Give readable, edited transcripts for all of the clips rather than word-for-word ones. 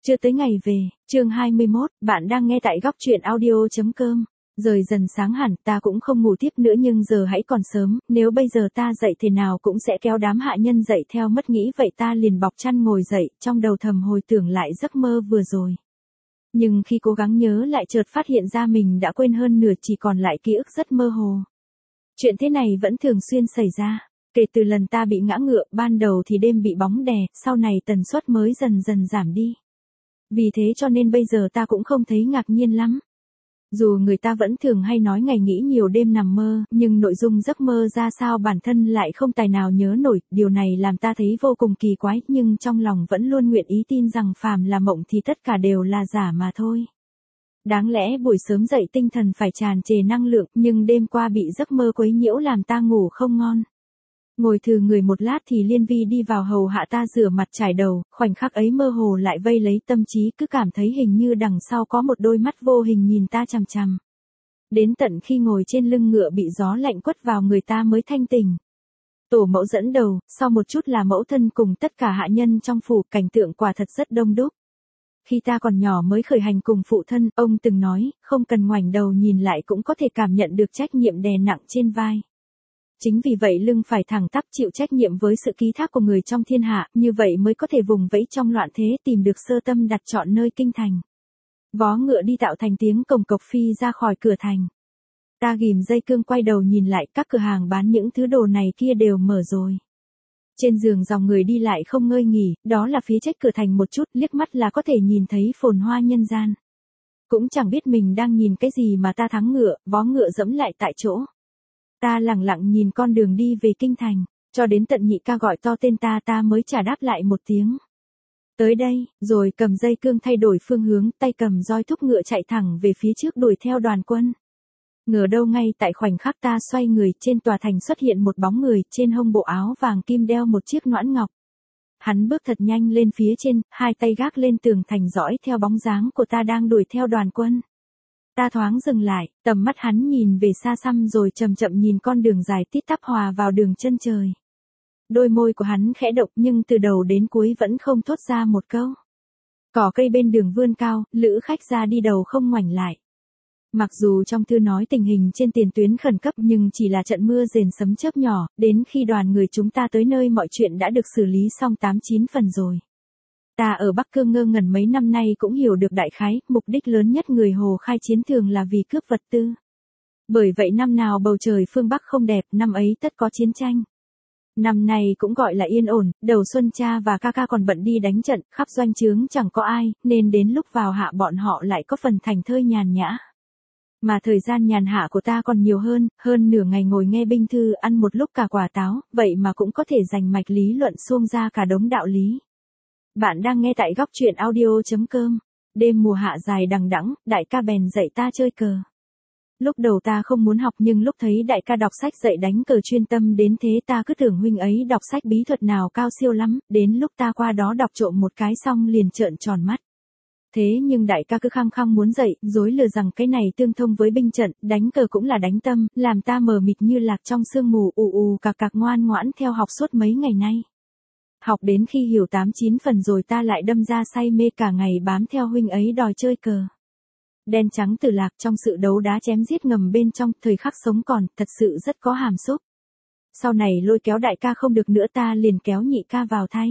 Chưa tới ngày về, chương 21, bạn đang nghe tại góc truyện audio.com. Rời dần sáng hẳn, ta cũng không ngủ tiếp nữa nhưng giờ hãy còn sớm, nếu bây giờ ta dậy thế nào cũng sẽ kéo đám hạ nhân dậy theo mất nghĩ vậy ta liền bọc chăn ngồi dậy, trong đầu thầm hồi tưởng lại giấc mơ vừa rồi. Nhưng khi cố gắng nhớ lại chợt phát hiện ra mình đã quên hơn nửa chỉ còn lại ký ức rất mơ hồ. Chuyện thế này vẫn thường xuyên xảy ra. Kể từ lần ta bị ngã ngựa, ban đầu thì đêm bị bóng đè, sau này tần suất mới dần dần giảm đi. Vì thế cho nên bây giờ ta cũng không thấy ngạc nhiên lắm. Dù người ta vẫn thường hay nói ngày nghĩ nhiều đêm nằm mơ, nhưng nội dung giấc mơ ra sao bản thân lại không tài nào nhớ nổi, điều này làm ta thấy vô cùng kỳ quái, nhưng trong lòng vẫn luôn nguyện ý tin rằng phàm là mộng thì tất cả đều là giả mà thôi. Đáng lẽ buổi sớm dậy tinh thần phải tràn trề năng lượng, nhưng đêm qua bị giấc mơ quấy nhiễu làm ta ngủ không ngon. Ngồi thừ người một lát thì Liên Vi đi vào hầu hạ ta rửa mặt trải đầu, khoảnh khắc ấy mơ hồ lại vây lấy tâm trí, cứ cảm thấy hình như đằng sau có một đôi mắt vô hình nhìn ta chằm chằm. Đến tận khi ngồi trên lưng ngựa bị gió lạnh quất vào người ta mới thanh tỉnh. Tổ mẫu dẫn đầu, sau một chút là mẫu thân cùng tất cả hạ nhân trong phủ, cảnh tượng quả thật rất đông đúc. Khi ta còn nhỏ mới khởi hành cùng phụ thân, ông từng nói, không cần ngoảnh đầu nhìn lại cũng có thể cảm nhận được trách nhiệm đè nặng trên vai. Chính vì vậy lưng phải thẳng tắp chịu trách nhiệm với sự ký thác của người trong thiên hạ, như vậy mới có thể vùng vẫy trong loạn thế tìm được sơ tâm đặt chọn nơi kinh thành. Vó ngựa đi tạo thành tiếng cồng cộc phi ra khỏi cửa thành. Ta ghìm dây cương quay đầu nhìn lại, các cửa hàng bán những thứ đồ này kia đều mở rồi. Trên giường dòng người đi lại không ngơi nghỉ, đó là phía trách cửa thành một chút, liếc mắt là có thể nhìn thấy phồn hoa nhân gian. Cũng chẳng biết mình đang nhìn cái gì mà ta thắng ngựa, vó ngựa dẫm lại tại chỗ. Ta lẳng lặng nhìn con đường đi về kinh thành, cho đến tận nhị ca gọi to tên ta mới trả đáp lại một tiếng. Tới đây, rồi cầm dây cương thay đổi phương hướng, tay cầm roi thúc ngựa chạy thẳng về phía trước đuổi theo đoàn quân. Ngờ đâu ngay tại khoảnh khắc ta xoay người, trên tòa thành xuất hiện một bóng người, trên hông bộ áo vàng kim đeo một chiếc noãn ngọc. Hắn bước thật nhanh lên phía trên, hai tay gác lên tường thành dõi theo bóng dáng của ta đang đuổi theo đoàn quân. Ta thoáng dừng lại, tầm mắt hắn nhìn về xa xăm rồi chậm chậm nhìn con đường dài tít tắp hòa vào đường chân trời. Đôi môi của hắn khẽ động nhưng từ đầu đến cuối vẫn không thốt ra một câu. Cỏ cây bên đường vươn cao, lữ khách ra đi đầu không ngoảnh lại. Mặc dù trong thư nói tình hình trên tiền tuyến khẩn cấp nhưng chỉ là trận mưa rền sấm chớp nhỏ, đến khi đoàn người chúng ta tới nơi mọi chuyện đã được xử lý xong 8-9 phần rồi. Ta ở Bắc Cương ngơ ngẩn mấy năm nay cũng hiểu được đại khái, mục đích lớn nhất người Hồ khai chiến thường là vì cướp vật tư. Bởi vậy năm nào bầu trời phương Bắc không đẹp, năm ấy tất có chiến tranh. Năm nay cũng gọi là yên ổn, đầu xuân cha và ca ca còn bận đi đánh trận, khắp doanh trướng chẳng có ai, nên đến lúc vào hạ bọn họ lại có phần thành thơi nhàn nhã. Mà thời gian nhàn hạ của ta còn nhiều hơn nửa ngày ngồi nghe binh thư ăn một lúc cả quả táo, vậy mà cũng có thể dành mạch lý luận xuông ra cả đống đạo lý. Bạn đang nghe tại góc truyện audio.com. Đêm mùa hạ dài đằng đẵng, đại ca bèn dạy ta chơi cờ. Lúc đầu ta không muốn học nhưng lúc thấy đại ca đọc sách dạy đánh cờ chuyên tâm đến thế ta cứ tưởng huynh ấy đọc sách bí thuật nào cao siêu lắm, đến lúc ta qua đó đọc trộm một cái xong liền trợn tròn mắt. Thế nhưng đại ca cứ khăng khăng muốn dạy, dối lừa rằng cái này tương thông với binh trận, đánh cờ cũng là đánh tâm, làm ta mờ mịt như lạc trong sương mù, cạc ngoan ngoãn theo học suốt mấy ngày nay. Học đến khi hiểu 8-9 phần rồi ta lại đâm ra say mê cả ngày bám theo huynh ấy đòi chơi cờ. Đen trắng từ lạc trong sự đấu đá chém giết ngầm bên trong, thời khắc sống còn, thật sự rất có hàm xúc. Sau này lôi kéo đại ca không được nữa ta liền kéo nhị ca vào thay.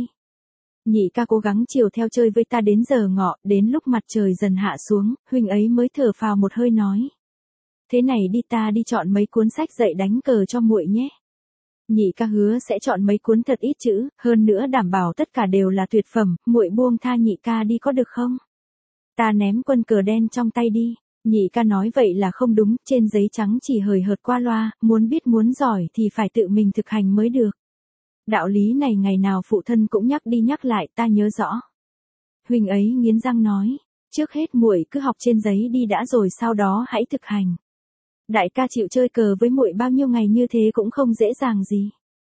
Nhị ca cố gắng chiều theo chơi với ta đến giờ ngọ, đến lúc mặt trời dần hạ xuống, huynh ấy mới thở phào một hơi nói. Thế này đi ta đi chọn mấy cuốn sách dạy đánh cờ cho muội nhé. Nhị ca hứa sẽ chọn mấy cuốn thật ít chữ, hơn nữa đảm bảo tất cả đều là tuyệt phẩm, muội buông tha nhị ca đi có được không? Ta ném quân cờ đen trong tay đi, nhị ca nói vậy là không đúng, trên giấy trắng chỉ hời hợt qua loa, muốn biết muốn giỏi thì phải tự mình thực hành mới được. Đạo lý này ngày nào phụ thân cũng nhắc đi nhắc lại, ta nhớ rõ. Huynh ấy nghiến răng nói, trước hết muội cứ học trên giấy đi đã rồi sau đó hãy thực hành. Đại ca chịu chơi cờ với muội bao nhiêu ngày như thế cũng không dễ dàng gì.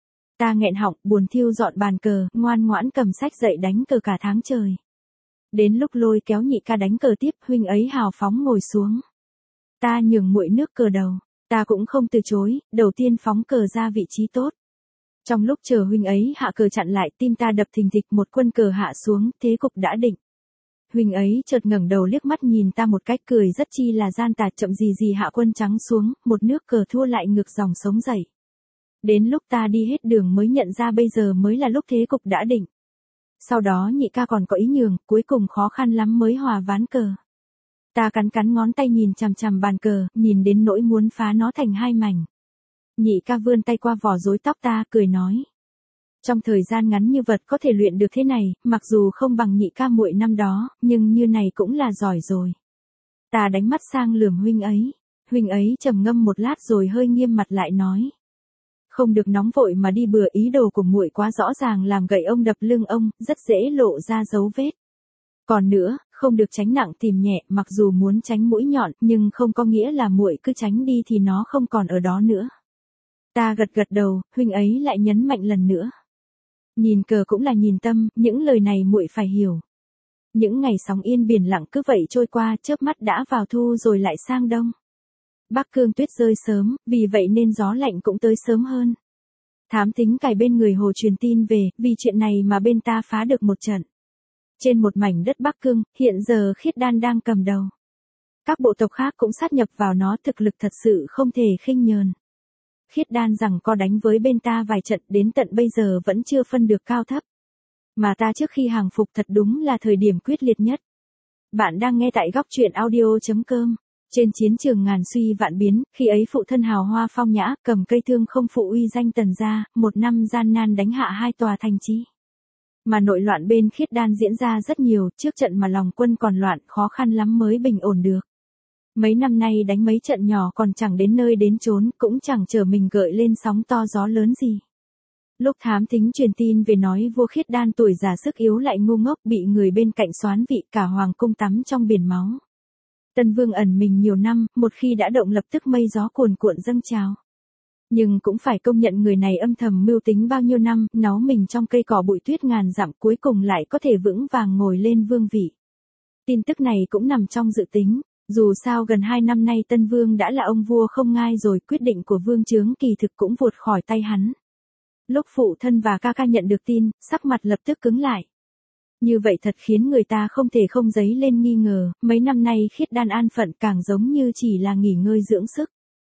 Ta nghẹn họng, buồn thiêu dọn bàn cờ, ngoan ngoãn cầm sách dậy đánh cờ cả tháng trời. Đến lúc lôi kéo nhị ca đánh cờ tiếp, huynh ấy hào phóng ngồi xuống. Ta nhường muội nước cờ đầu, ta cũng không từ chối, đầu tiên phóng cờ ra vị trí tốt. Trong lúc chờ huynh ấy hạ cờ chặn lại, tim ta đập thình thịch, một quân cờ hạ xuống, thế cục đã định. Huynh ấy chợt ngẩng đầu liếc mắt nhìn ta một cái, cười rất chi là gian tà, chậm gì gì hạ quân trắng xuống, một nước cờ thua lại ngược dòng sống dậy. Đến lúc ta đi hết đường mới nhận ra bây giờ mới là lúc thế cục đã định. Sau đó nhị ca còn có ý nhường, cuối cùng khó khăn lắm mới hòa ván cờ. Ta cắn cắn ngón tay nhìn chằm chằm bàn cờ, nhìn đến nỗi muốn phá nó thành hai mảnh. Nhị ca vươn tay qua vỏ rối tóc ta, cười nói. Trong thời gian ngắn như vật có thể luyện được thế này, mặc dù không bằng nhị ca muội năm đó, nhưng như này cũng là giỏi rồi. Ta đánh mắt sang lườm huynh ấy trầm ngâm một lát rồi hơi nghiêm mặt lại nói. Không được nóng vội mà đi bừa, ý đồ của muội quá rõ ràng, làm gậy ông đập lưng ông, rất dễ lộ ra dấu vết. Còn nữa, không được tránh nặng tìm nhẹ, mặc dù muốn tránh mũi nhọn, nhưng không có nghĩa là muội cứ tránh đi thì nó không còn ở đó nữa. Ta gật đầu, huynh ấy lại nhấn mạnh lần nữa. Nhìn cờ cũng là nhìn tâm, những lời này muội phải hiểu. Những ngày sóng yên biển lặng cứ vậy trôi qua, chớp mắt đã vào thu rồi lại sang đông. Bắc Cương tuyết rơi sớm, vì vậy nên gió lạnh cũng tới sớm hơn. Thám thính cài bên người Hồ truyền tin về, vì chuyện này mà bên ta phá được một trận. Trên một mảnh đất Bắc Cương, hiện giờ Khiết Đan đang cầm đầu. Các bộ tộc khác cũng sát nhập vào nó, thực lực thật sự không thể khinh nhờn. Khiết Đan rằng co đánh với bên ta vài trận, đến tận bây giờ vẫn chưa phân được cao thấp. Mà ta trước khi hàng phục thật đúng là thời điểm quyết liệt nhất. Bạn đang nghe tại góc truyện audio.com. Trên chiến trường ngàn suy vạn biến, khi ấy phụ thân hào hoa phong nhã, cầm cây thương không phụ uy danh Tần gia, một năm gian nan đánh hạ 2 tòa thành trì. Mà nội loạn bên Khiết Đan diễn ra rất nhiều, trước trận mà lòng quân còn loạn, khó khăn lắm mới bình ổn được. Mấy năm nay đánh mấy trận nhỏ còn chẳng đến nơi đến chốn, cũng chẳng chờ mình gợi lên sóng to gió lớn gì. Lúc thám thính truyền tin về nói vua Khiết Đan tuổi già sức yếu lại ngu ngốc, bị người bên cạnh soán vị, cả hoàng cung tắm trong biển máu. Tân Vương ẩn mình nhiều năm, một khi đã động lập tức mây gió cuồn cuộn dâng trào. Nhưng cũng phải công nhận người này âm thầm mưu tính bao nhiêu năm, náu mình trong cây cỏ bụi tuyết ngàn dặm, cuối cùng lại có thể vững vàng ngồi lên vương vị. Tin tức này cũng nằm trong dự tính, dù sao gần 2 năm nay Tân Vương đã là ông vua không ngai rồi, quyết định của vương chướng kỳ thực cũng vụt khỏi tay hắn. Lúc phụ thân và ca ca nhận được tin, sắc mặt lập tức cứng lại. Như vậy thật khiến người ta không thể không dấy lên nghi ngờ, mấy năm nay Khiết Đan an phận càng giống như chỉ là nghỉ ngơi dưỡng sức.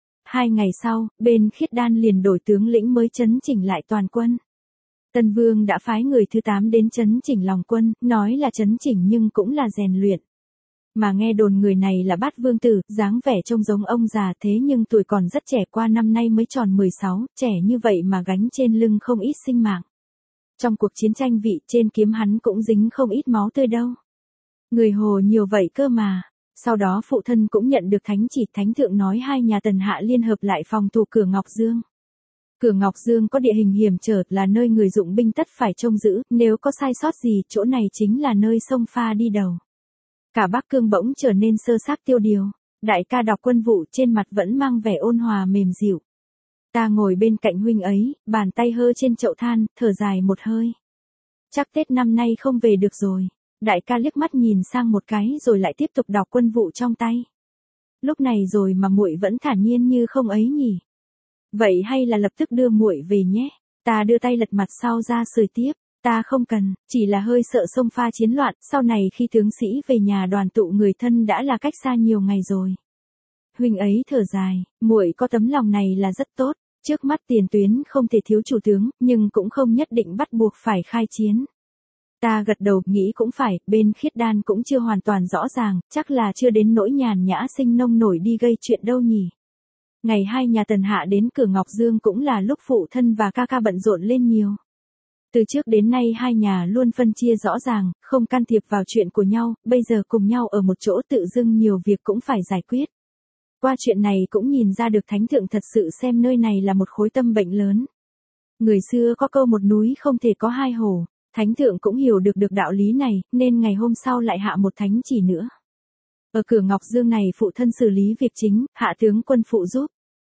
2 ngày sau, bên Khiết Đan liền đổi tướng lĩnh mới chấn chỉnh lại toàn quân. Tân Vương đã phái người thứ 8 đến chấn chỉnh lòng quân, nói là chấn chỉnh nhưng cũng là rèn luyện. Mà nghe đồn người này là Bát Vương tử, dáng vẻ trông giống ông già thế nhưng tuổi còn rất trẻ, qua năm nay mới tròn 16, trẻ như vậy mà gánh trên lưng không ít sinh mạng. Trong cuộc chiến tranh vị, trên kiếm hắn cũng dính không ít máu tươi đâu. Người Hồ nhiều vậy cơ mà. Sau đó phụ thân cũng nhận được thánh chỉ, thánh thượng nói 2 nhà Tần Hạ liên hợp lại phòng thủ cửa Ngọc Dương. Cửa Ngọc Dương có địa hình hiểm trở, là nơi người dụng binh tất phải trông giữ, nếu có sai sót gì, chỗ này chính là nơi sông pha đi đầu. Cả Bắc Cương bỗng trở nên sơ xác tiêu điều. Đại ca đọc quân vụ, trên mặt vẫn mang vẻ ôn hòa mềm dịu. Ta ngồi bên cạnh huynh ấy, bàn tay hơ trên chậu than, thở dài một hơi. Chắc Tết năm nay không về được rồi. Đại ca liếc mắt nhìn sang một cái rồi lại tiếp tục đọc quân vụ trong tay. Lúc này rồi mà muội vẫn thản nhiên như không ấy nhỉ. Vậy hay là lập tức đưa muội về nhé. Ta đưa tay lật mặt sau ra sưởi tiếp. Ta không cần, chỉ là hơi sợ sông pha chiến loạn, sau này khi tướng sĩ về nhà đoàn tụ người thân đã là cách xa nhiều ngày rồi. Huynh ấy thở dài, muội có tấm lòng này là rất tốt, trước mắt tiền tuyến không thể thiếu chủ tướng, nhưng cũng không nhất định bắt buộc phải khai chiến. Ta gật đầu, nghĩ cũng phải, bên Khiết Đan cũng chưa hoàn toàn rõ ràng, chắc là chưa đến nỗi nhàn nhã sinh nông nổi đi gây chuyện đâu nhỉ. Ngày 2 nhà Tần Hạ đến cửa Ngọc Dương cũng là lúc phụ thân và ca ca bận rộn lên nhiều. Từ trước đến nay 2 nhà luôn phân chia rõ ràng, không can thiệp vào chuyện của nhau, bây giờ cùng nhau ở một chỗ tự dưng nhiều việc cũng phải giải quyết. Qua chuyện này cũng nhìn ra được thánh thượng thật sự xem nơi này là một khối tâm bệnh lớn. Người xưa có câu một núi không thể có 2 hổ, thánh thượng cũng hiểu được đạo lý này, nên ngày hôm sau lại hạ một thánh chỉ nữa. Ở cửa Ngọc Dương này phụ thân xử lý việc chính, hạ tướng quân phụ giúp.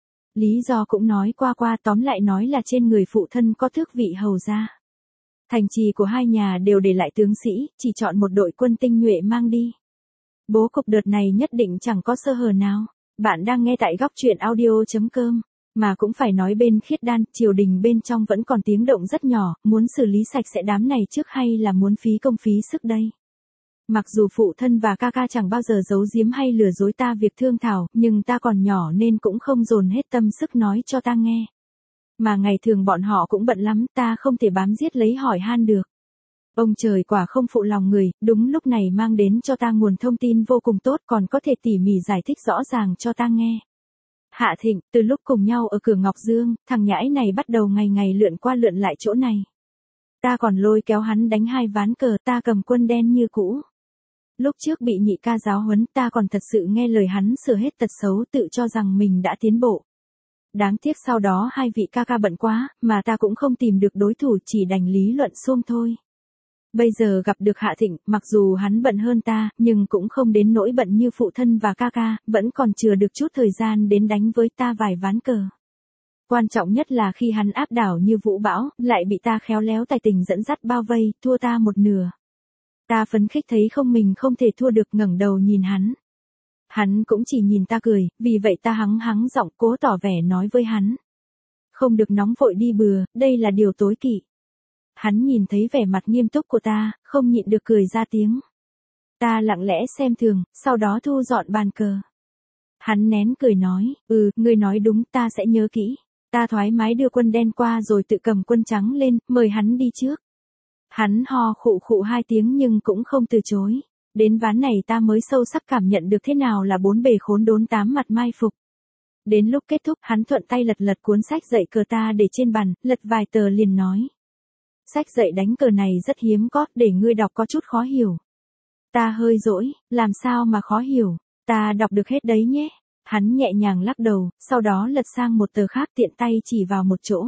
Lý do cũng nói qua, tóm lại nói là trên người phụ thân có tước vị hầu gia. Thành trì của 2 nhà đều để lại tướng sĩ, chỉ chọn một đội quân tinh nhuệ mang đi. Bố cục đợt này nhất định chẳng có sơ hở nào. Bạn đang nghe tại góc truyện audio.com. Mà cũng phải nói bên Khiết Đan, triều đình bên trong vẫn còn tiếng động rất nhỏ, muốn xử lý sạch sẽ đám này trước hay là muốn phí công phí sức đây. mặc dù phụ thân và ca ca chẳng bao giờ giấu giếm hay lừa dối ta việc thương thảo, nhưng ta còn nhỏ nên cũng không dồn hết tâm sức nói cho ta nghe. Mà ngày thường bọn họ cũng bận lắm, ta không thể bám giết lấy hỏi han được. Ông trời quả không phụ lòng người, đúng lúc này mang đến cho ta nguồn thông tin vô cùng tốt, còn có thể tỉ mỉ giải thích rõ ràng cho ta nghe. Hạ Thịnh, từ lúc cùng nhau ở cửa Ngọc Dương, thằng nhãi này bắt đầu ngày ngày lượn qua lượn lại chỗ này. Ta còn lôi kéo hắn đánh 2 ván cờ, ta cầm quân đen như cũ. Lúc trước bị nhị ca giáo huấn, ta còn thật sự nghe lời hắn sửa hết tật xấu, tự cho rằng mình đã tiến bộ. Đáng tiếc sau đó 2 vị ca ca bận quá, mà ta cũng không tìm được đối thủ, chỉ đành lý luận xuông thôi. Bây giờ gặp được Hạ Thịnh, mặc dù hắn bận hơn ta, nhưng cũng không đến nỗi bận như phụ thân và ca ca, vẫn còn chừa được chút thời gian đến đánh với ta vài ván cờ. Quan trọng nhất là khi hắn áp đảo như vũ bão, lại bị ta khéo léo tài tình dẫn dắt bao vây, thua ta một nửa. Ta phấn khích thấy mình không thể thua được, ngẩng đầu nhìn hắn. Hắn cũng chỉ nhìn ta cười, vì vậy ta hắng giọng cố tỏ vẻ nói với hắn. Không được nóng vội đi bừa, đây là điều tối kỵ. Hắn nhìn thấy vẻ mặt nghiêm túc của ta, không nhịn được cười ra tiếng. Ta lặng lẽ xem thường, sau đó thu dọn bàn cờ. Hắn nén cười nói, ngươi nói đúng, ta sẽ nhớ kỹ. Ta thoải mái đưa quân đen qua rồi tự cầm quân trắng lên, mời hắn đi trước. Hắn ho khụ khụ 2 tiếng nhưng cũng không từ chối. Đến ván này ta mới sâu sắc cảm nhận được thế nào là 4 bề khốn đốn 8 mặt mai phục. Đến lúc kết thúc, hắn thuận tay lật cuốn sách dạy cờ ta để trên bàn, lật vài tờ liền nói. Sách dạy đánh cờ này rất hiếm có, để ngươi đọc có chút khó hiểu. Ta hơi dỗi, làm sao mà khó hiểu, ta đọc được hết đấy nhé. Hắn nhẹ nhàng lắc đầu, sau đó lật sang một tờ khác, tiện tay chỉ vào một chỗ.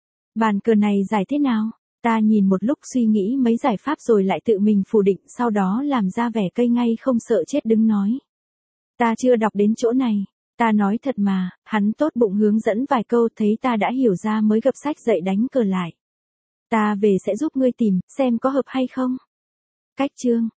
Bàn cờ này giải thế nào? Ta nhìn một lúc suy nghĩ mấy giải pháp rồi lại tự mình phủ định, sau đó làm ra vẻ cây ngay không sợ chết đứng nói. Ta chưa đọc đến chỗ này. Ta nói thật mà, hắn tốt bụng hướng dẫn vài câu, thấy ta đã hiểu ra mới gập sách dạy đánh cờ lại. Ta về sẽ giúp ngươi tìm, xem có hợp hay không. Cách chương